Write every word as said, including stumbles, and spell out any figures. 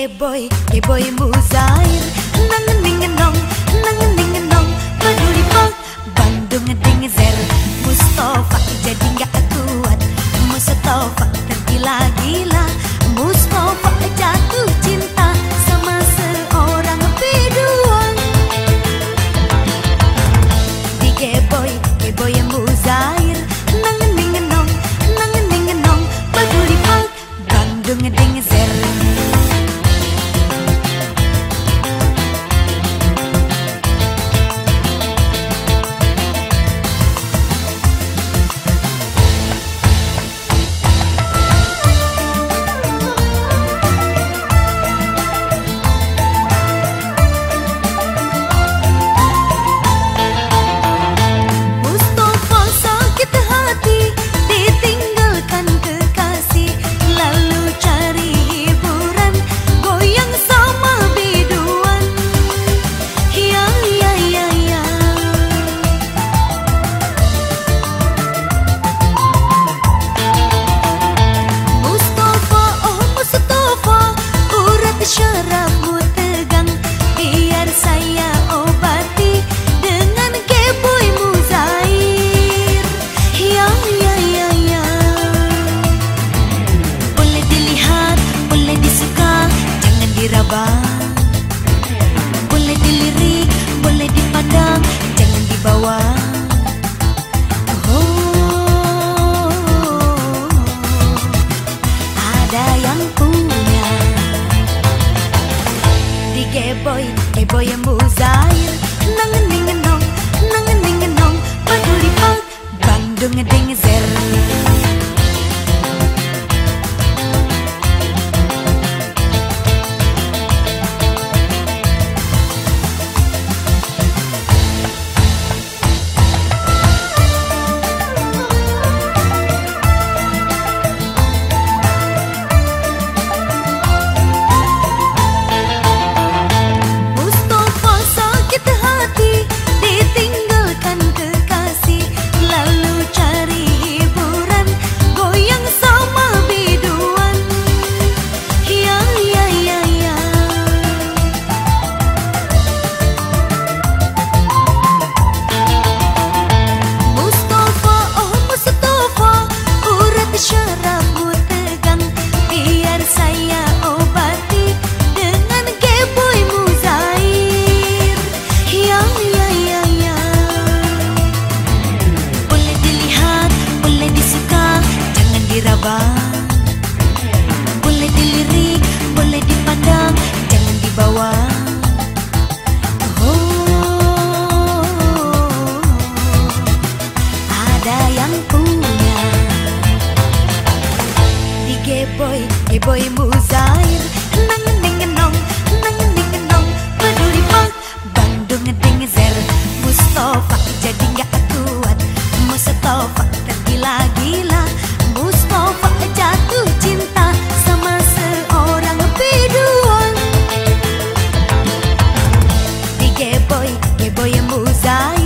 G-boy, G-boy Muzair, nangening-ngenong, nangening-ngenong, peduli pok, Bandung ngeding-zer, Mustafa jadi nggak kuat, Mustafa tergila-gila, Mustafa jatuh cinta sama seorang biduan. Di G-boy, G-boy Muzair, nangening-ngenong, nangening-ngenong, peduli pok, Bandung ngeding-zer. Syarafmu tegang, biar saya obati dengan G-boy Muzair. Ya, ya, ya, ya. Boleh dilihat, boleh disuka, jangan diraba. Boleh dilirik, boleh dipandang, jangan dibawa. Oh, ada yang punya. G-boy, G-boy Muzair, nangening-ngenong, nangening-ngenong, peduli pok, Bandung ngeding-zer. Syarafmu tegang, biar saya obati dengan G-boy Muzair. Ya, ya, ya, ya. Boleh dilihat, boleh disuka, jangan diraba. Boleh dilirik, boleh dipandang, jangan dibawa. Oh, ada yang punya. G-boy, G-boy Muzair, nangening-ngenong, nangening-ngenong, peduli pok, Bandung ngeding-zer. Mustafa jadi nggak kuat, Mustafa tergila-gila, Mustafa jatuh cinta sama seorang biduan. Di G-boy, G-boy Muzair.